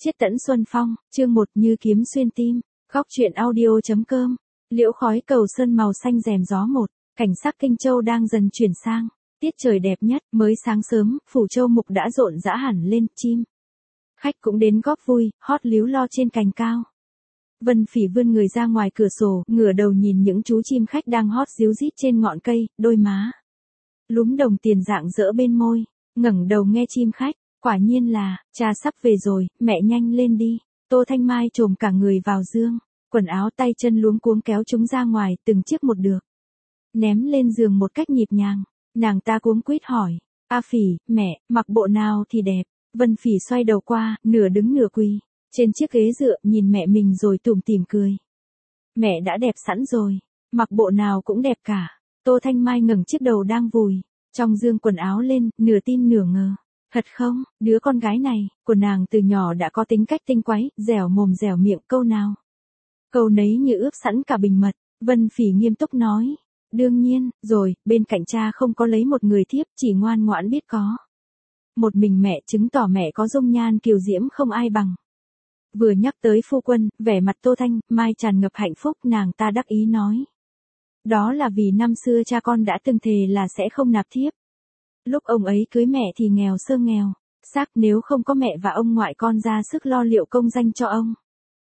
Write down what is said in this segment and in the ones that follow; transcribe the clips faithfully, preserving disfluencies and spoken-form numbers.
Chiết tẫn Xuân Phong, chương một như kiếm xuyên tim, góc truyện audio.com, liễu khói cầu sơn màu xanh rèm gió một, cảnh sắc Kinh Châu đang dần chuyển sang, tiết trời đẹp nhất, mới sáng sớm, phủ châu mục đã rộn rã hẳn lên, chim. Khách cũng đến góp vui, hót líu lo trên cành cao. Vân Phỉ vươn người ra ngoài cửa sổ, ngửa đầu nhìn những chú chim khách đang hót ríu rít trên ngọn cây, đôi má lúm đồng tiền rạng rỡ bên môi, ngẩng đầu nghe chim khách. Quả nhiên là, cha sắp về rồi, mẹ nhanh lên đi. Tô Thanh Mai trồm cả người vào giường, quần áo tay chân luống cuống kéo chúng ra ngoài, từng chiếc một được. Ném lên giường một cách nhịp nhàng, nàng ta cuống quýt hỏi, A Phỉ, mẹ, mặc bộ nào thì đẹp. Vân Phỉ xoay đầu qua, nửa đứng nửa quỳ, trên chiếc ghế dựa nhìn mẹ mình rồi tủm tỉm cười. Mẹ đã đẹp sẵn rồi, mặc bộ nào cũng đẹp cả. Tô Thanh Mai ngẩng chiếc đầu đang vùi trong giường quần áo lên, nửa tin nửa ngờ. Thật không, đứa con gái này, của nàng từ nhỏ đã có tính cách tinh quái, dẻo mồm dẻo miệng câu nào. Câu nấy như ướp sẵn cả bình mật, Vân Phỉ nghiêm túc nói. Đương nhiên, rồi, bên cạnh cha không có lấy một người thiếp, chỉ ngoan ngoãn biết có. Một mình mẹ chứng tỏ mẹ có dung nhan kiều diễm không ai bằng. Vừa nhắc tới phu quân, vẻ mặt Tô Thanh Mai tràn ngập hạnh phúc, nàng ta đắc ý nói. Đó là vì năm xưa cha con đã từng thề là sẽ không nạp thiếp. Lúc ông ấy cưới mẹ thì nghèo sơ nghèo, xác nếu không có mẹ và ông ngoại con ra sức lo liệu công danh cho ông.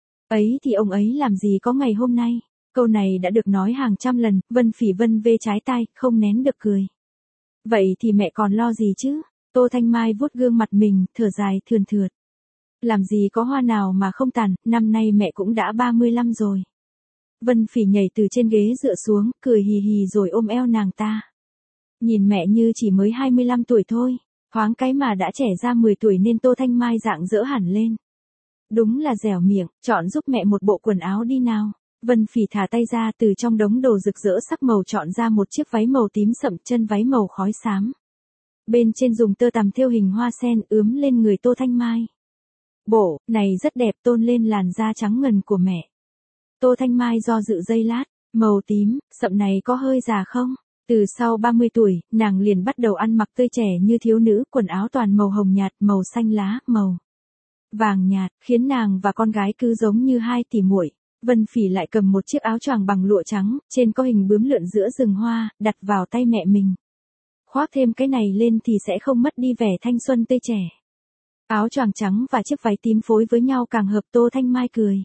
Ấy thì ông ấy làm gì có ngày hôm nay. Câu này đã được nói hàng trăm lần, Vân Phỉ vân vê trái tai, không nén được cười. Vậy thì mẹ còn lo gì chứ? Tô Thanh Mai vuốt gương mặt mình, thở dài thườn thượt. Làm gì có hoa nào mà không tàn, năm nay mẹ cũng đã ba mươi lăm rồi. Vân Phỉ nhảy từ trên ghế dựa xuống, cười hì hì rồi ôm eo nàng ta. Nhìn mẹ như chỉ mới hai mươi lăm tuổi thôi, thoáng cái mà đã trẻ ra mười tuổi nên Tô Thanh Mai rạng rỡ hẳn lên. Đúng là dẻo miệng, chọn giúp mẹ một bộ quần áo đi nào. Vân Phỉ thả tay ra từ trong đống đồ rực rỡ sắc màu chọn ra một chiếc váy màu tím sậm, chân váy màu khói xám. Bên trên dùng tơ tằm thêu hình hoa sen ướm lên người Tô Thanh Mai. Bộ, này rất đẹp, tôn lên làn da trắng ngần của mẹ. Tô Thanh Mai do dự giây lát, màu tím, sậm này có hơi già không? Từ sau ba mươi tuổi, nàng liền bắt đầu ăn mặc tươi trẻ như thiếu nữ, quần áo toàn màu hồng nhạt, màu xanh lá, màu vàng nhạt, khiến nàng và con gái cứ giống như hai tỉ muội. Vân Phỉ lại cầm một chiếc áo choàng bằng lụa trắng, trên có hình bướm lượn giữa rừng hoa, đặt vào tay mẹ mình. Khoác thêm cái này lên thì sẽ không mất đi vẻ thanh xuân tươi trẻ. Áo choàng trắng và chiếc váy tím phối với nhau càng hợp. Tô Thanh Mai cười.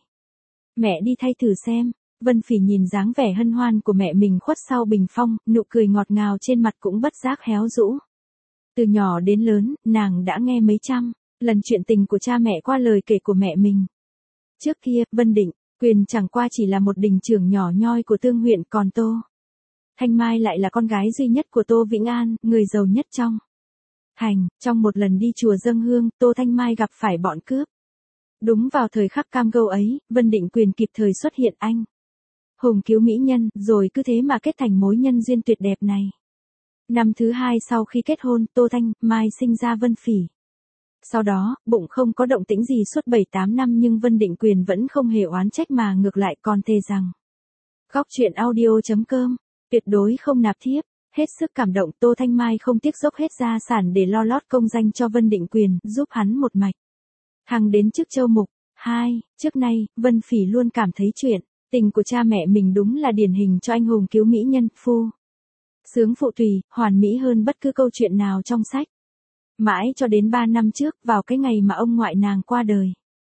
Mẹ đi thay thử xem. Vân Phỉ nhìn dáng vẻ hân hoan của mẹ mình khuất sau bình phong, nụ cười ngọt ngào trên mặt cũng bất giác héo rũ. Từ nhỏ đến lớn, nàng đã nghe mấy trăm lần chuyện tình của cha mẹ qua lời kể của mẹ mình. Trước kia, Vân Định Quyền chẳng qua chỉ là một đình trưởng nhỏ nhoi của Tương huyện, còn Tô Thanh Mai lại là con gái duy nhất của Tô Vĩnh An, người giàu nhất trong thành. Trong một lần đi chùa dâng hương, Tô Thanh Mai gặp phải bọn cướp. Đúng vào thời khắc cam go ấy, Vân Định Quyền kịp thời xuất hiện anh hùng cứu mỹ nhân, rồi cứ thế mà kết thành mối nhân duyên tuyệt đẹp này. Năm thứ hai sau khi kết hôn, Tô Thanh Mai sinh ra Vân Phỉ. Sau đó, bụng không có động tĩnh gì suốt bảy tám năm, nhưng Vân Định Quyền vẫn không hề oán trách mà ngược lại còn thề rằng. Góc truyện audio.com, tuyệt đối không nạp thiếp. Hết sức cảm động, Tô Thanh Mai không tiếc dốc hết gia sản để lo lót công danh cho Vân Định Quyền, giúp hắn một mạch thăng đến chức châu mục. Hai, trước nay, Vân Phỉ luôn cảm thấy chuyện tình của cha mẹ mình đúng là điển hình cho anh hùng cứu mỹ nhân, phu sướng phụ tùy, hoàn mỹ hơn bất cứ câu chuyện nào trong sách. Mãi cho đến ba năm trước, vào cái ngày mà ông ngoại nàng qua đời,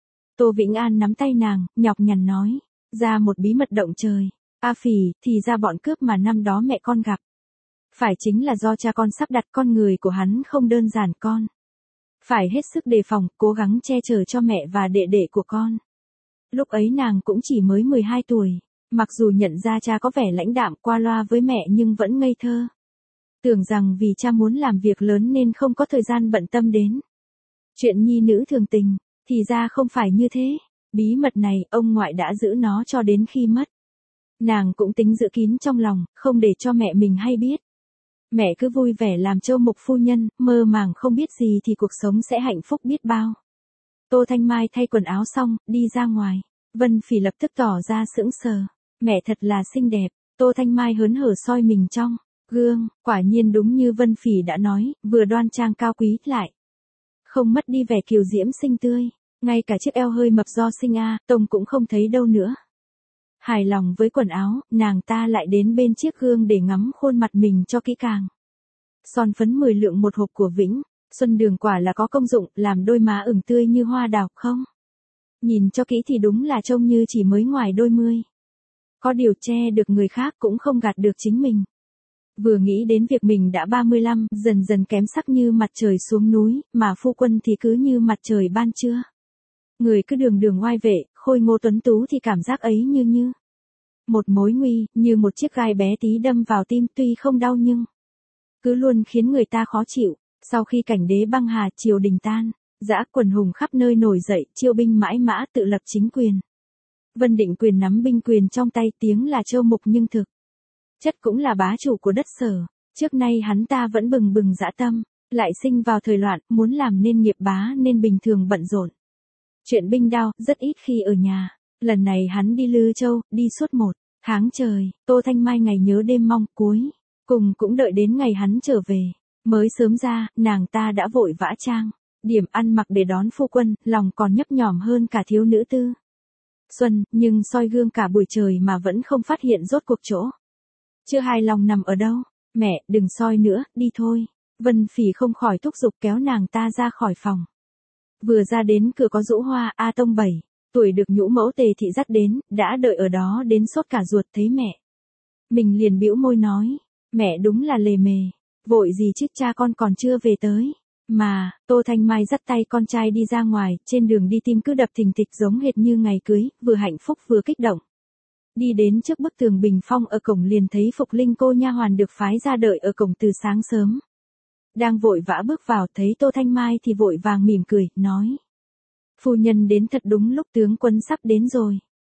Tô Vĩnh An nắm tay nàng, nhọc nhằn nói, ra một bí mật động trời. A Phỉ, thì ra bọn cướp mà năm đó mẹ con gặp phải chính là do cha con sắp đặt. Con người của hắn không đơn giản, con phải hết sức đề phòng, cố gắng che chở cho mẹ và đệ đệ của con. Lúc ấy nàng cũng chỉ mới mười hai tuổi, mặc dù nhận ra cha có vẻ lãnh đạm qua loa với mẹ nhưng vẫn ngây thơ. Tưởng rằng vì cha muốn làm việc lớn nên không có thời gian bận tâm đến chuyện nhi nữ thường tình, thì ra không phải như thế. Bí mật này, ông ngoại đã giữ nó cho đến khi mất. Nàng cũng tính giữ kín trong lòng, không để cho mẹ mình hay biết. Mẹ cứ vui vẻ làm châu mục phu nhân, mơ màng không biết gì thì cuộc sống sẽ hạnh phúc biết bao. Tô Thanh Mai thay quần áo xong, đi ra ngoài. Vân Phỉ lập tức tỏ ra sững sờ. Mẹ thật là xinh đẹp. Tô Thanh Mai hớn hở soi mình trong gương, quả nhiên đúng như Vân Phỉ đã nói, vừa đoan trang cao quý lại không mất đi vẻ kiều diễm xinh tươi. Ngay cả chiếc eo hơi mập do sinh A, Tông cũng không thấy đâu nữa. Hài lòng với quần áo, nàng ta lại đến bên chiếc gương để ngắm khuôn mặt mình cho kỹ càng. Son phấn mười lượng một hộp của Vĩnh Xuân Đường quả là có công dụng, làm đôi má ửng tươi như hoa đào không? Nhìn cho kỹ thì đúng là trông như chỉ mới ngoài đôi mươi. Có điều che được người khác cũng không gạt được chính mình. Vừa nghĩ đến việc mình đã ba mươi lăm, dần dần kém sắc như mặt trời xuống núi, mà phu quân thì cứ như mặt trời ban trưa. Người cứ đường đường oai vệ, khôi ngô tuấn tú thì cảm giác ấy như như một mối nguy, như một chiếc gai bé tí đâm vào tim, tuy không đau nhưng cứ luôn khiến người ta khó chịu. Sau khi cảnh đế băng hà, triều đình tan, dã quần hùng khắp nơi nổi dậy, chiêu binh mãi mã tự lập chính quyền. Vân Định Quyền nắm binh quyền trong tay, tiếng là châu mục nhưng thực chất cũng là bá chủ của đất Sở. Trước nay hắn ta vẫn bừng bừng dã tâm, lại sinh vào thời loạn, muốn làm nên nghiệp bá nên bình thường bận rộn. Chuyện binh đao, rất ít khi ở nhà. Lần này hắn đi Lư Châu, đi suốt một tháng trời, Tô Thanh Mai ngày nhớ đêm mong, cuối cùng cũng đợi đến ngày hắn trở về. Mới sớm ra, nàng ta đã vội vã trang điểm ăn mặc để đón phu quân, lòng còn nhấp nhỏm hơn cả thiếu nữ tư xuân, nhưng soi gương cả buổi trời mà vẫn không phát hiện rốt cuộc chỗ chưa hài lòng nằm ở đâu. Mẹ, đừng soi nữa, đi thôi. Vân Phỉ không khỏi thúc giục kéo nàng ta ra khỏi phòng. Vừa ra đến cửa có Dũ Hoa, A Tông bảy tuổi được nhũ mẫu Tề thị dắt đến, đã đợi ở đó đến sốt cả ruột thấy mẹ. Mình liền bĩu môi nói, mẹ đúng là lề mề, vội gì chứ, cha con còn chưa về tới. Mà, Tô Thanh Mai dắt tay con trai đi ra ngoài, trên đường đi tim cứ đập thình thịch giống hệt như ngày cưới, vừa hạnh phúc vừa kích động. Đi đến trước bức tường bình phong ở cổng liền thấy Phục Linh cô nha hoàn được phái ra đợi ở cổng từ sáng sớm. Đang vội vã bước vào, thấy Tô Thanh Mai thì vội vàng mỉm cười, nói. Phu nhân đến thật đúng lúc, tướng quân sắp đến rồi.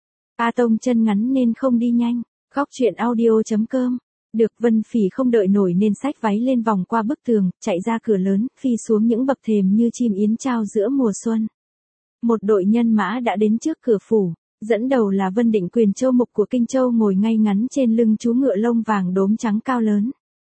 A Tông chân ngắn nên không đi nhanh. Khóc chuyện audio chấm com. Được. Vân Phỉ không đợi nổi nên xách váy lên vòng qua bức tường, chạy ra cửa lớn, phi xuống những bậc thềm như chim yến trao giữa mùa xuân. Một đội nhân mã đã đến trước cửa phủ, dẫn đầu là Vân Định Quyền châu mục của Kinh Châu ngồi ngay ngắn trên lưng chú ngựa lông vàng đốm trắng cao lớn.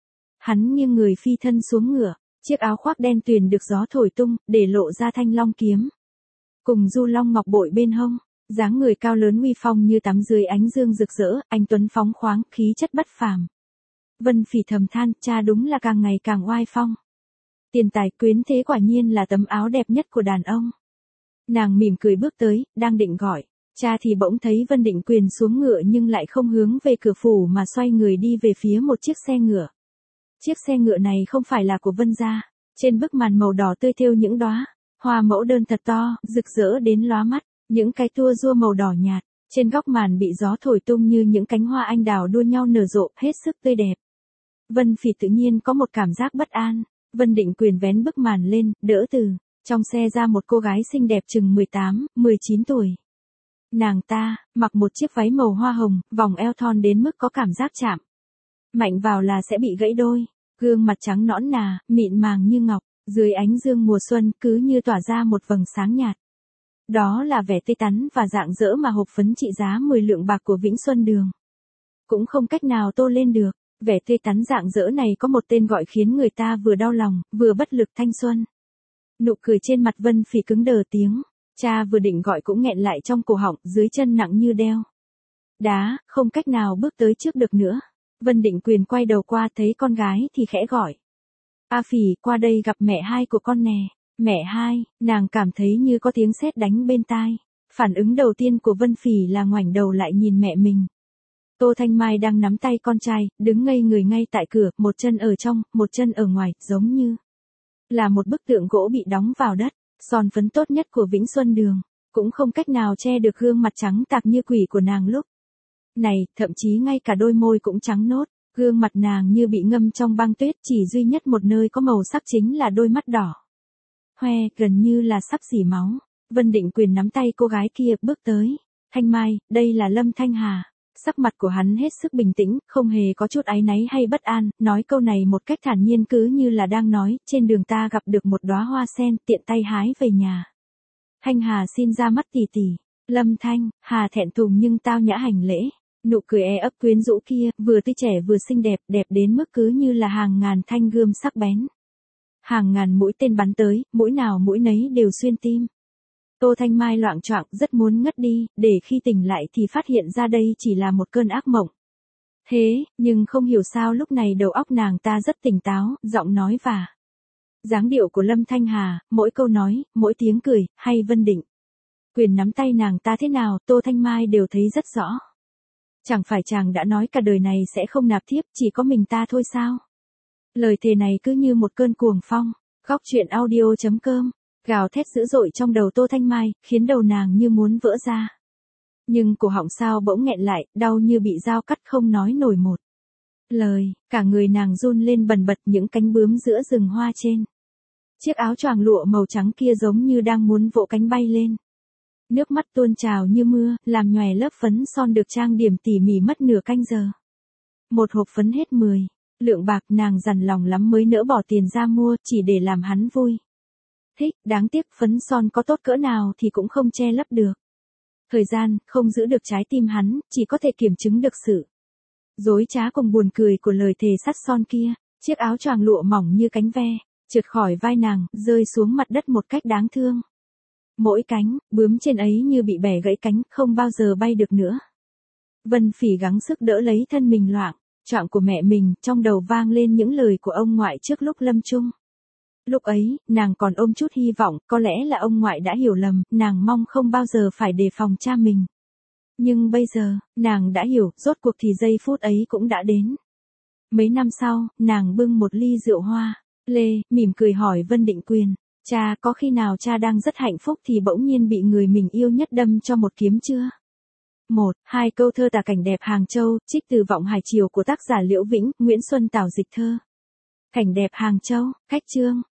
Hắn nghiêng người phi thân xuống ngựa, chiếc áo khoác đen tuyền được gió thổi tung, để lộ ra thanh long kiếm. Cùng du long ngọc bội bên hông, dáng người cao lớn uy phong như tắm dưới ánh dương rực rỡ, anh tuấn phóng khoáng, khí chất bất phàm. Vân Phỉ thầm than, cha đúng là càng ngày càng oai phong. Tiền tài quyến thế quả nhiên là tấm áo đẹp nhất của đàn ông. Nàng mỉm cười bước tới, đang định gọi cha thì bỗng thấy Vân Định Quyền xuống ngựa nhưng lại không hướng về cửa phủ mà xoay người đi về phía một chiếc xe ngựa. Chiếc xe ngựa này không phải là của Vân gia. Trên bức màn màu đỏ tươi thêu những đóa hoa mẫu đơn thật to, rực rỡ đến lóa mắt, những cái tua rua màu đỏ nhạt, trên góc màn bị gió thổi tung như những cánh hoa anh đào đua nhau nở rộ, hết sức tươi đẹp. Vân Phỉ tự nhiên có một cảm giác bất an. Vân Định Quyền vén bức màn lên, đỡ từ trong xe ra một cô gái xinh đẹp chừng mười tám, mười chín tuổi. Nàng ta mặc một chiếc váy màu hoa hồng, vòng eo thon đến mức có cảm giác chạm mạnh vào là sẽ bị gãy đôi. Gương mặt trắng nõn nà, mịn màng như ngọc, dưới ánh dương mùa xuân cứ như tỏa ra một vầng sáng nhạt. Đó là vẻ tươi tắn và rạng rỡ mà hộp phấn trị giá mười lượng bạc của Vĩnh Xuân Đường cũng không cách nào tô lên được. Vẻ tươi tắn rạng rỡ này có một tên gọi khiến người ta vừa đau lòng, vừa bất lực, thanh xuân. Nụ cười trên mặt Vân Phỉ cứng đờ, tiếng cha vừa định gọi cũng nghẹn lại trong cổ họng, dưới chân nặng như đeo đá, không cách nào bước tới trước được nữa. Vân Định Quyền quay đầu qua thấy con gái thì khẽ gọi. A Phỉ, qua đây gặp mẹ hai của con nè. Mẹ hai, nàng cảm thấy như có tiếng sét đánh bên tai. Phản ứng đầu tiên của Vân Phỉ là ngoảnh đầu lại nhìn mẹ mình. Tô Thanh Mai đang nắm tay con trai, đứng ngây người ngay tại cửa, một chân ở trong, một chân ở ngoài, giống như là một bức tượng gỗ bị đóng vào đất. Son phấn tốt nhất của Vĩnh Xuân Đường cũng không cách nào che được gương mặt trắng tạc như quỷ của nàng lúc này, thậm chí ngay cả đôi môi cũng trắng nốt. Gương mặt nàng như bị ngâm trong băng tuyết, chỉ duy nhất một nơi có màu sắc chính là đôi mắt đỏ hoe, gần như là sắp rỉ máu. Vân Định Quyền nắm tay cô gái kia, bước tới. Thanh Mai, đây là Lâm Thanh Hà. Sắc mặt của hắn hết sức bình tĩnh, không hề có chút áy náy hay bất an, nói câu này một cách thản nhiên cứ như là đang nói, trên đường ta gặp được một đóa hoa sen, tiện tay hái về nhà. Thanh Hà xin ra mắt tỷ tỷ. Lâm Thanh Hà thẹn thùng nhưng tao nhã hành lễ. Nụ cười e ấp quyến rũ kia, vừa tươi trẻ vừa xinh đẹp, đẹp đến mức cứ như là hàng ngàn thanh gươm sắc bén. Hàng ngàn mũi tên bắn tới, mũi nào mũi nấy đều xuyên tim. Tô Thanh Mai loạng choạng rất muốn ngất đi, để khi tỉnh lại thì phát hiện ra đây chỉ là một cơn ác mộng. Thế, nhưng không hiểu sao lúc này đầu óc nàng ta rất tỉnh táo, giọng nói và dáng điệu của Lâm Thanh Hà, mỗi câu nói, mỗi tiếng cười, hay Vân Định Quyền nắm tay nàng ta thế nào, Tô Thanh Mai đều thấy rất rõ. Chẳng phải chàng đã nói cả đời này sẽ không nạp thiếp, chỉ có mình ta thôi sao? Lời thề này cứ như một cơn cuồng phong. Góc truyện audio chấm com, gào thét dữ dội trong đầu Tô Thanh Mai, khiến đầu nàng như muốn vỡ ra. Nhưng cổ họng sao bỗng nghẹn lại, đau như bị dao cắt không nói nổi một lời, cả người nàng run lên bần bật những cánh bướm giữa rừng hoa trên. Chiếc áo choàng lụa màu trắng kia giống như đang muốn vỗ cánh bay lên. Nước mắt tuôn trào như mưa, làm nhòe lớp phấn son được trang điểm tỉ mỉ mất nửa canh giờ. Một hộp phấn hết mười lượng bạc, nàng dằn lòng lắm mới nỡ bỏ tiền ra mua, chỉ để làm hắn vui. Thích, đáng tiếc phấn son có tốt cỡ nào thì cũng không che lấp được. Thời gian, không giữ được trái tim hắn, chỉ có thể kiểm chứng được sự dối trá cùng buồn cười của lời thề sắt son kia. Chiếc áo choàng lụa mỏng như cánh ve, trượt khỏi vai nàng, rơi xuống mặt đất một cách đáng thương. Mỗi cánh, bướm trên ấy như bị bẻ gãy cánh, không bao giờ bay được nữa. Vân Phỉ gắng sức đỡ lấy thân mình loạng choạng của mẹ mình, trong đầu vang lên những lời của ông ngoại trước lúc lâm chung. Lúc ấy, nàng còn ôm chút hy vọng, có lẽ là ông ngoại đã hiểu lầm, nàng mong không bao giờ phải đề phòng cha mình. Nhưng bây giờ, nàng đã hiểu, rốt cuộc thì giây phút ấy cũng đã đến. Mấy năm sau, nàng bưng một ly rượu hoa lê, mỉm cười hỏi Vân Định Quyền, cha, có khi nào cha đang rất hạnh phúc thì bỗng nhiên bị người mình yêu nhất đâm cho một kiếm chưa? Một, hai câu thơ tả cảnh đẹp Hàng Châu, trích từ Vọng Hải Triều của tác giả Liễu Vĩnh, Nguyễn Xuân Tảo dịch thơ. Cảnh đẹp Hàng Châu, cách chương.